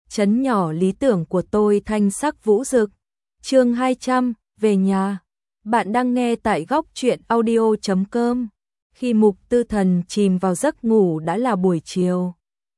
trấn nhỏ lý tưởng của tôi thanh sắc vũ rực. Chương 200, về nhà. Bạn đang nghe tại góc truyện audio.com. Khi Mục Tư Thần chìm vào giấc ngủ đã là buổi chiều.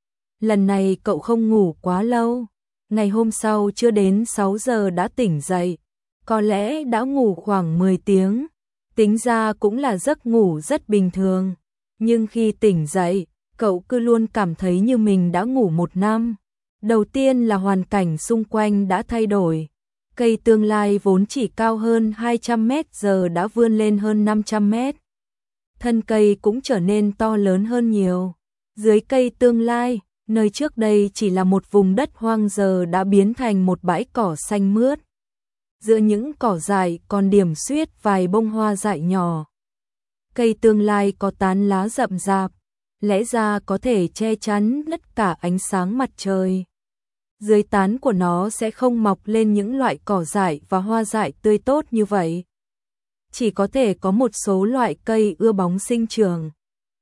Lần này cậu không ngủ quá lâu. Ngày hôm sau chưa đến 6 giờ đã tỉnh dậy. Có lẽ đã ngủ khoảng 10 tiếng. Tính ra cũng là giấc ngủ rất bình thường. Nhưng khi tỉnh dậy, cậu cứ luôn cảm thấy như mình đã ngủ 1 năm. Đầu tiên là hoàn cảnh xung quanh đã thay đổi. Cây tương lai vốn chỉ cao hơn 200 mét giờ đã vươn lên hơn 500 mét. Thân cây cũng trở nên to lớn hơn nhiều. Dưới cây tương lai, nơi trước đây chỉ là một vùng đất hoang giờ đã biến thành một bãi cỏ xanh mướt. Giữa những cỏ dại còn điểm xuyết vài bông hoa dại nhỏ. Cây tương lai có tán lá rậm rạp, lẽ ra có thể che chắn tất cả ánh sáng mặt trời. Dưới tán của nó sẽ không mọc lên những loại cỏ dại và hoa dại tươi tốt như vậy. Chỉ có thể có một số loại cây ưa bóng sinh trưởng.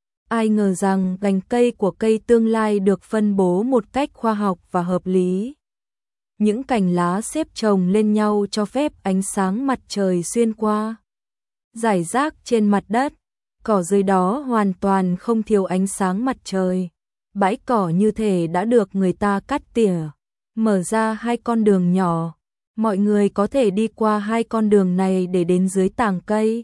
Ai ngờ rằng cành cây của cây tương lai được phân bố một cách khoa học và hợp lý. Những cành lá xếp chồng lên nhau cho phép ánh sáng mặt trời xuyên qua. Rải rác trên mặt đất, cỏ dưới đó hoàn toàn không thiếu ánh sáng mặt trời. Bãi cỏ như thể đã được người ta cắt tỉa, mở ra 2 con đường nhỏ. Mọi người có thể đi qua 2 con đường này để đến dưới tàng cây.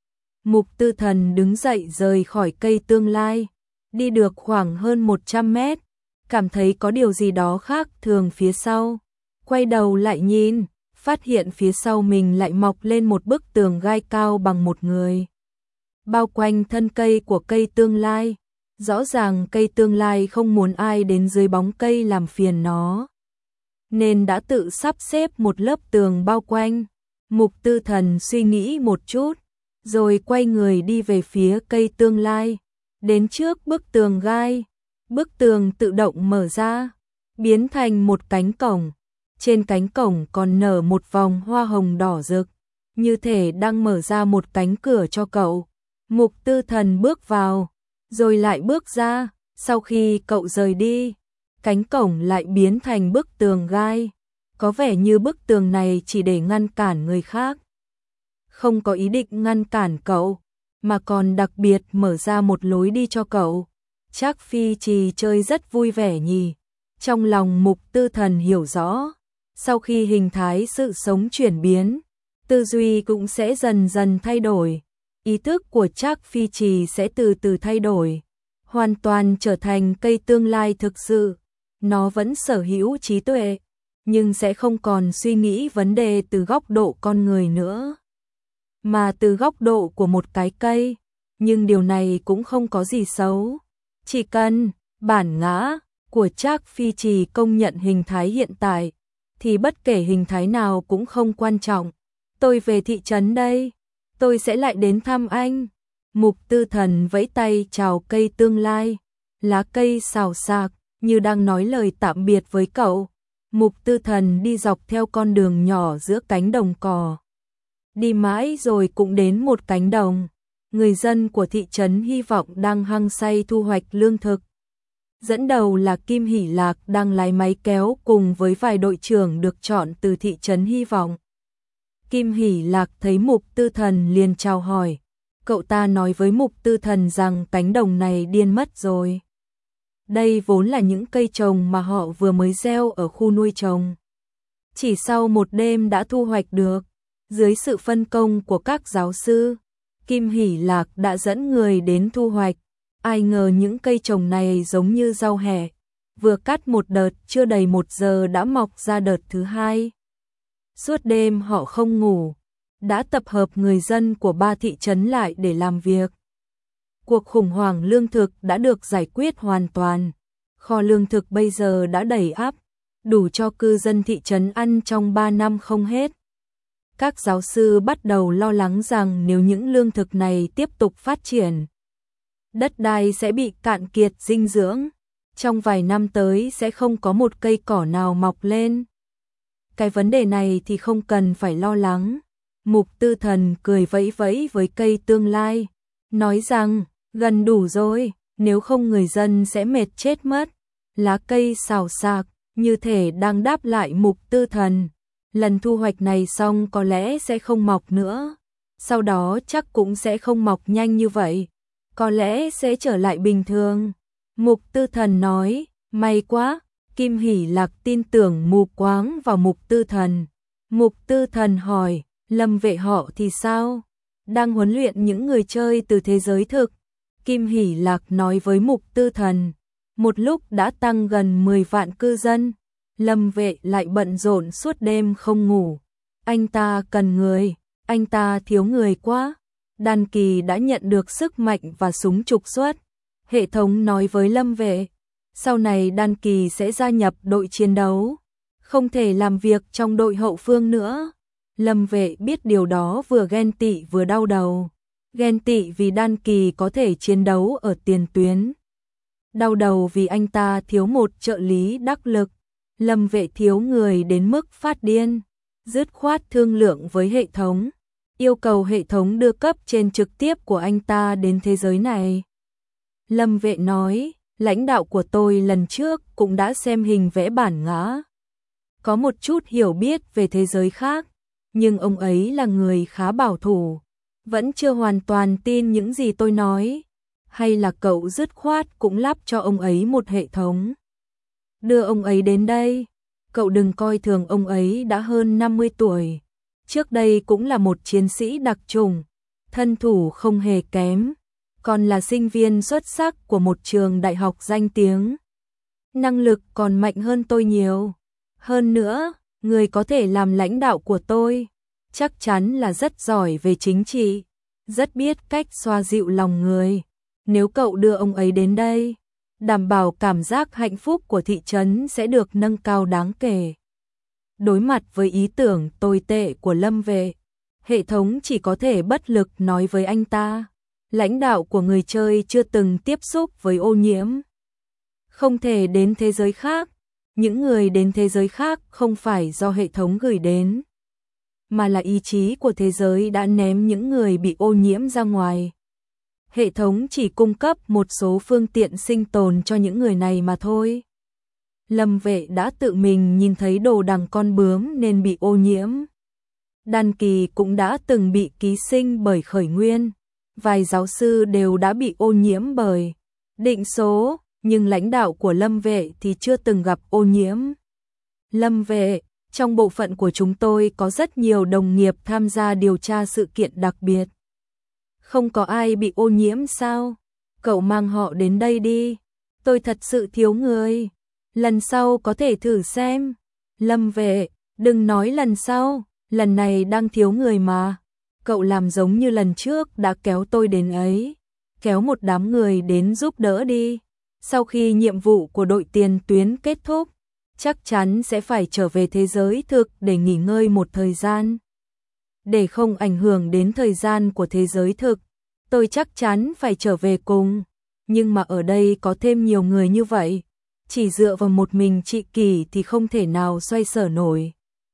Mục Tư Thần đứng dậy rời khỏi cây tương lai, đi được khoảng hơn 100 mét, cảm thấy có điều gì đó khác thường phía sau. Quay đầu lại nhìn, phát hiện phía sau mình lại mọc lên một bức tường gai cao bằng một người. Bao quanh thân cây của cây tương lai, rõ ràng cây tương lai không muốn ai đến dưới bóng cây làm phiền nó, nên đã tự sắp xếp một lớp tường bao quanh. Mục Tư Thần suy nghĩ một chút, rồi quay người đi về phía cây tương lai, đến trước bức tường gai. Bức tường tự động mở ra, biến thành một cánh cổng. Trên cánh cổng còn nở một vòng hoa hồng đỏ rực, như thể đang mở ra một cánh cửa cho cậu. Mục Tư Thần bước vào, rồi lại bước ra. Sau khi cậu rời đi, cánh cổng lại biến thành bức tường gai. Có vẻ như bức tường này chỉ để ngăn cản người khác, không có ý định ngăn cản cậu, mà còn đặc biệt mở ra một lối đi cho cậu. Trác Phi Trì chơi rất vui vẻ nhỉ. Trong lòng Mục Tư Thần hiểu rõ, sau khi hình thái sự sống chuyển biến, tư duy cũng sẽ dần dần thay đổi. Ý thức của Trác Phi Trì sẽ từ từ thay đổi, hoàn toàn trở thành cây tương lai thực sự. Nó vẫn sở hữu trí tuệ, nhưng sẽ không còn suy nghĩ vấn đề từ góc độ con người nữa, mà từ góc độ của một cái cây. Nhưng điều này cũng không có gì xấu. Chỉ cần bản ngã của Trác Phi Trì công nhận hình thái hiện tại, thì bất kể hình thái nào cũng không quan trọng. Tôi về thị trấn đây, tôi sẽ lại đến thăm anh. Mục Tư Thần vẫy tay chào cây tương lai, lá cây xào xạc như đang nói lời tạm biệt với cậu. Mục Tư Thần đi dọc theo con đường nhỏ giữa cánh đồng cỏ. Đi mãi rồi cũng đến một cánh đồng. Người dân của thị trấn Hy Vọng đang hăng say thu hoạch lương thực. Dẫn đầu là Kim Hỷ Lạc đang lái máy kéo cùng với vài đội trưởng được chọn từ thị trấn Hy Vọng. Kim Hỷ Lạc thấy Mục Tư Thần liền chào hỏi. Cậu ta nói với Mục Tư Thần rằng cánh đồng này điên mất rồi. Đây vốn là những cây trồng mà họ vừa mới gieo ở khu nuôi trồng. Chỉ sau một đêm đã thu hoạch được. Dưới sự phân công của các giáo sư, Kim Hỷ Lạc đã dẫn người đến thu hoạch. Ai ngờ những cây trồng này giống như rau hẹ, vừa cắt một đợt chưa đầy 1 giờ đã mọc ra đợt thứ 2. Suốt đêm họ không ngủ, đã tập hợp người dân của 3 thị trấn lại để làm việc. Cuộc khủng hoảng lương thực đã được giải quyết hoàn toàn. Kho lương thực bây giờ đã đầy ắp, đủ cho cư dân thị trấn ăn trong 3 năm không hết. Các giáo sư bắt đầu lo lắng rằng nếu những lương thực này tiếp tục phát triển, đất đai sẽ bị cạn kiệt dinh dưỡng. Trong vài năm tới sẽ không có một cây cỏ nào mọc lên. Cái vấn đề này thì không cần phải lo lắng. Mục Tư Thần cười vẫy vẫy với cây tương lai, nói rằng gần đủ rồi, nếu không người dân sẽ mệt chết mất. Lá cây xào xạc, như thể đang đáp lại Mục Tư Thần. Lần thu hoạch này xong có lẽ sẽ không mọc nữa, sau đó chắc cũng sẽ không mọc nhanh như vậy, có lẽ sẽ trở lại bình thường. Mục Tư Thần nói, may quá. Kim Hỷ Lạc tin tưởng mù quáng vào Mục Tư Thần. Mục Tư Thần hỏi, Lâm Vệ họ thì sao? Đang huấn luyện những người chơi từ thế giới thực. Kim Hỷ Lạc nói với Mục Tư Thần, một lúc đã tăng gần 10 vạn cư dân. Lâm Vệ lại bận rộn suốt đêm không ngủ. Anh ta cần người, anh ta thiếu người quá. Đan Kỳ đã nhận được sức mạnh và súng trục xuất. Hệ thống nói với Lâm Vệ, sau này Đan Kỳ sẽ gia nhập đội chiến đấu, không thể làm việc trong đội hậu phương nữa. Lâm Vệ biết điều đó vừa ghen tị vừa đau đầu. Ghen tị vì Đan Kỳ có thể chiến đấu ở tiền tuyến. Đau đầu vì anh ta thiếu một trợ lý đắc lực. Lâm Vệ thiếu người đến mức phát điên. Dứt khoát thương lượng với hệ thống, yêu cầu hệ thống đưa cấp trên trực tiếp của anh ta đến thế giới này. Lâm Vệ nói, lãnh đạo của tôi lần trước cũng đã xem hình vẽ bản ngã, có một chút hiểu biết về thế giới khác, nhưng ông ấy là người khá bảo thủ, vẫn chưa hoàn toàn tin những gì tôi nói. Hay là cậu dứt khoát cũng lắp cho ông ấy một hệ thống, đưa ông ấy đến đây. Cậu đừng coi thường ông ấy đã hơn 50 tuổi, trước đây cũng là một chiến sĩ đặc chủng, thân thủ không hề kém, còn là sinh viên xuất sắc của một trường đại học danh tiếng. Năng lực còn mạnh hơn tôi nhiều. Hơn nữa, người có thể làm lãnh đạo của tôi, chắc chắn là rất giỏi về chính trị, rất biết cách xoa dịu lòng người. Nếu cậu đưa ông ấy đến đây, đảm bảo cảm giác hạnh phúc của thị trấn sẽ được nâng cao đáng kể. Đối mặt với ý tưởng tồi tệ của Lâm Vệ, hệ thống chỉ có thể bất lực nói với anh ta, lãnh đạo của người chơi chưa từng tiếp xúc với ô nhiễm, không thể đến thế giới khác. Những người đến thế giới khác không phải do hệ thống gửi đến, mà là ý chí của thế giới đã ném những người bị ô nhiễm ra ngoài. Hệ thống chỉ cung cấp một số phương tiện sinh tồn cho những người này mà thôi. Lâm Vệ đã tự mình nhìn thấy đồ đằng con bướm nên bị ô nhiễm. Đan Kỳ cũng đã từng bị ký sinh bởi khởi nguyên. Vài giáo sư đều đã bị ô nhiễm bởi định số, nhưng lãnh đạo của Lâm Vệ thì chưa từng gặp ô nhiễm. Lâm Vệ, trong bộ phận của chúng tôi có rất nhiều đồng nghiệp tham gia điều tra sự kiện đặc biệt. Không có ai bị ô nhiễm sao? Cậu mang họ đến đây đi. Tôi thật sự thiếu người. Lần sau có thể thử xem. Lâm Vệ, đừng nói lần sau, lần này đang thiếu người mà. Cậu làm giống như lần trước đã kéo tôi đến ấy. Kéo một đám người đến giúp đỡ đi. Sau khi nhiệm vụ của đội tiền tuyến kết thúc, chắc chắn sẽ phải trở về thế giới thực để nghỉ ngơi một thời gian. Để không ảnh hưởng đến thời gian của thế giới thực, tôi chắc chắn phải trở về cùng. Nhưng mà ở đây có thêm nhiều người như vậy, chỉ dựa vào một mình chị Kỳ thì không thể nào xoay sở nổi.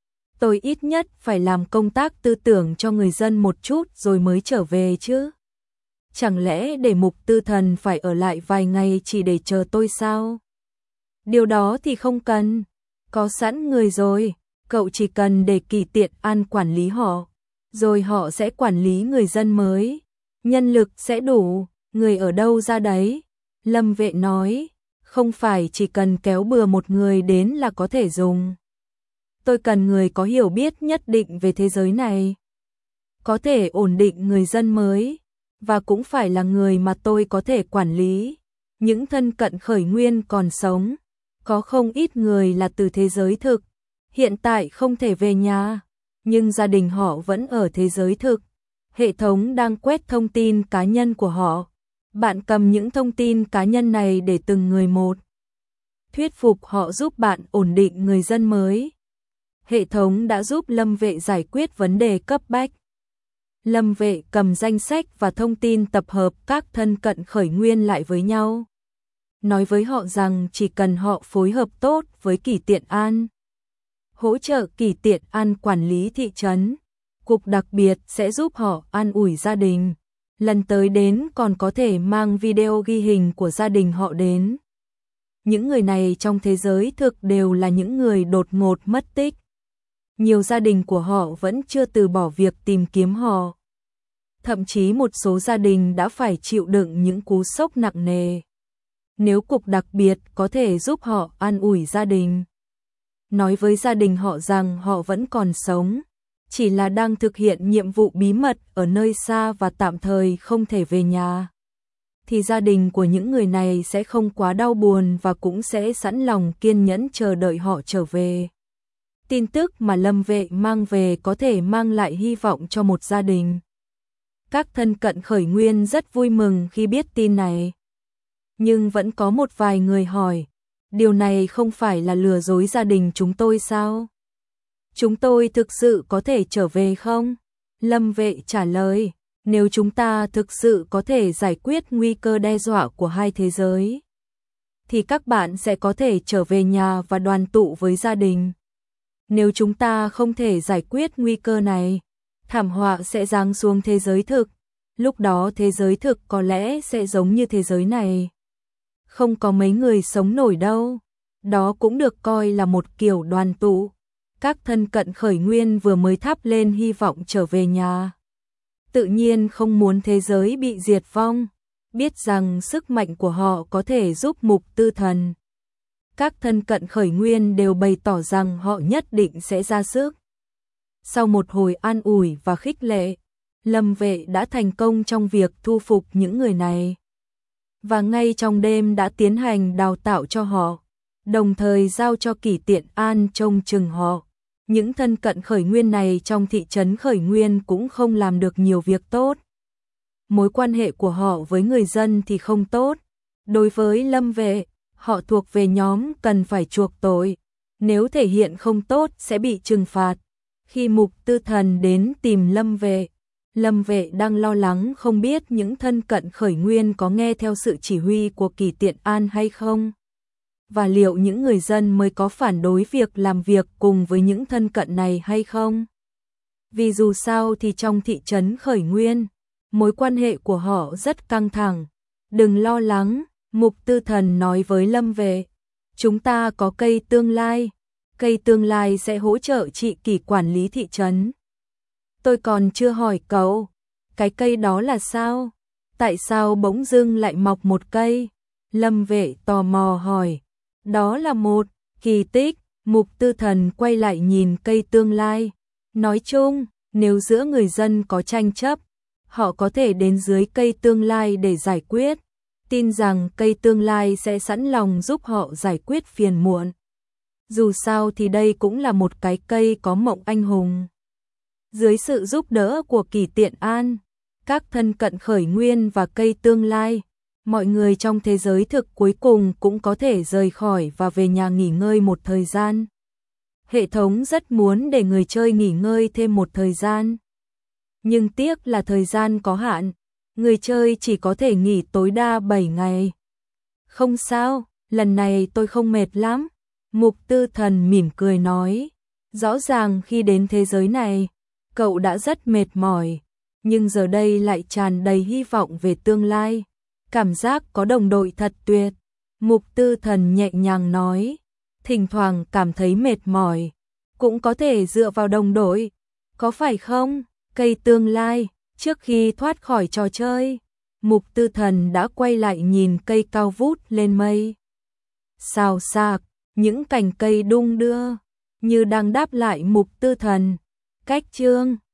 Tôi ít nhất phải làm công tác tư tưởng cho người dân một chút rồi mới trở về chứ. Chẳng lẽ để Mục Tư Thần phải ở lại vài ngày chỉ để chờ tôi sao? Điều đó thì không cần, có sẵn người rồi, cậu chỉ cần để Kỳ Tiện An quản lý họ, rồi họ sẽ quản lý người dân mới, nhân lực sẽ đủ, người ở đâu ra đấy. Lâm Vệ nói, không phải chỉ cần kéo bừa một người đến là có thể dùng. Tôi cần người có hiểu biết nhất định về thế giới này, có thể ổn định người dân mới, và cũng phải là người mà tôi có thể quản lý. Những thân cận khởi nguyên còn sống, có không ít người là từ thế giới thực, hiện tại không thể về nhà, nhưng gia đình họ vẫn ở thế giới thực. Hệ thống đang quét thông tin cá nhân của họ. Bạn cầm những thông tin cá nhân này để từng người một, thuyết phục họ giúp bạn ổn định người dân mới. Hệ thống đã giúp Lâm Vệ giải quyết vấn đề cấp bách. Lâm Vệ cầm danh sách và thông tin tập hợp các thân cận khởi nguyên lại với nhau, nói với họ rằng chỉ cần họ phối hợp tốt với Kỳ Tiện An, hỗ trợ Kỳ Tiện An quản lý thị trấn, cục đặc biệt sẽ giúp họ an ủi gia đình. Lần tới đến còn có thể mang video ghi hình của gia đình họ đến. những người này trong thế giới thực đều là những người đột ngột mất tích. Nhiều gia đình của họ vẫn chưa từ bỏ việc tìm kiếm họ. Thậm chí một số gia đình đã phải chịu đựng những cú sốc nặng nề. Nếu cục đặc biệt có thể giúp họ an ủi gia đình, nói với gia đình họ rằng họ vẫn còn sống, chỉ là đang thực hiện nhiệm vụ bí mật ở nơi xa và tạm thời không thể về nhà, thì gia đình của những người này sẽ không quá đau buồn và cũng sẽ sẵn lòng kiên nhẫn chờ đợi họ trở về. Tin tức mà Lâm Vệ mang về có thể mang lại hy vọng cho một gia đình. Các thân cận Khởi Nguyên rất vui mừng khi biết tin này. Nhưng vẫn có một vài người hỏi, điều này không phải là lừa dối gia đình chúng tôi sao? Chúng tôi thực sự có thể trở về không? Lâm Vệ trả lời, nếu chúng ta thực sự có thể giải quyết nguy cơ đe dọa của hai thế giới, thì các bạn sẽ có thể trở về nhà và đoàn tụ với gia đình. Nếu chúng ta không thể giải quyết nguy cơ này, thảm họa sẽ giáng xuống thế giới thực. Lúc đó thế giới thực có lẽ sẽ giống như thế giới này. Không có mấy người sống nổi đâu. Đó cũng được coi là một kiểu đoàn tụ. Các thân cận Khởi Nguyên vừa mới thắp lên hy vọng trở về nhà. Tự nhiên không muốn thế giới bị diệt vong. Biết rằng sức mạnh của họ có thể giúp Mục Tư Thần. Các thân cận Khởi Nguyên đều bày tỏ rằng họ nhất định sẽ ra sức. Sau một hồi an ủi và khích lệ, Lâm Vệ đã thành công trong việc thu phục những người này. Và ngay trong đêm đã tiến hành đào tạo cho họ, đồng thời giao cho Kỷ Tiện An trông chừng họ. Những thân cận Khởi Nguyên này trong thị trấn Khởi Nguyên cũng không làm được nhiều việc tốt. Mối quan hệ của họ với người dân thì không tốt. Đối với Lâm Vệ, họ thuộc về nhóm cần phải chuộc tội. Nếu thể hiện không tốt sẽ bị trừng phạt. Khi Mục Tư Thần đến tìm Lâm Vệ đang lo lắng không biết những thân cận Khởi Nguyên có nghe theo sự chỉ huy của Kỷ Tiện An hay không. Và liệu những người dân mới có phản đối việc làm việc cùng với những thân cận này hay không? Vì dù sao thì trong thị trấn Khởi Nguyên, mối quan hệ của họ rất căng thẳng. Đừng lo lắng, Mục Tư Thần nói với Lâm Vệ. Chúng ta có cây tương lai. Cây tương lai sẽ hỗ trợ chị Kỷ quản lý thị trấn. Tôi còn chưa hỏi cậu, cái cây đó là sao? Tại sao bỗng dưng lại mọc một cây? Lâm Vệ tò mò hỏi. Đó là một kỳ tích. Mục Tư Thần quay lại nhìn cây tương lai. Nói chung, nếu giữa người dân có tranh chấp, họ có thể đến dưới cây tương lai để giải quyết. Tin rằng cây tương lai sẽ sẵn lòng giúp họ giải quyết phiền muộn. Dù sao thì đây cũng là một cái cây có mộng anh hùng. Dưới sự giúp đỡ của Kỷ Tiện An, các thân cận Khởi Nguyên và cây tương lai, mọi người trong thế giới thực cuối cùng cũng có thể rời khỏi và về nhà nghỉ ngơi một thời gian. Hệ thống rất muốn để người chơi nghỉ ngơi thêm một thời gian. Nhưng tiếc là thời gian có hạn, người chơi chỉ có thể nghỉ tối đa 7 ngày. Không sao, lần này tôi không mệt lắm. Mục Tư Thần mỉm cười nói. Rõ ràng khi đến thế giới này, cậu đã rất mệt mỏi, nhưng giờ đây lại tràn đầy hy vọng về tương lai. Cảm giác có đồng đội thật tuyệt. Mục Tư Thần nhẹ nhàng nói. Thỉnh thoảng cảm thấy mệt mỏi, cũng có thể dựa vào đồng đội. Có phải không, cây tương lai? Trước khi thoát khỏi trò chơi, Mục Tư Thần đã quay lại nhìn cây cao vút lên mây. Xào xạc, những cành cây đung đưa, như đang đáp lại Mục Tư Thần. Cách chương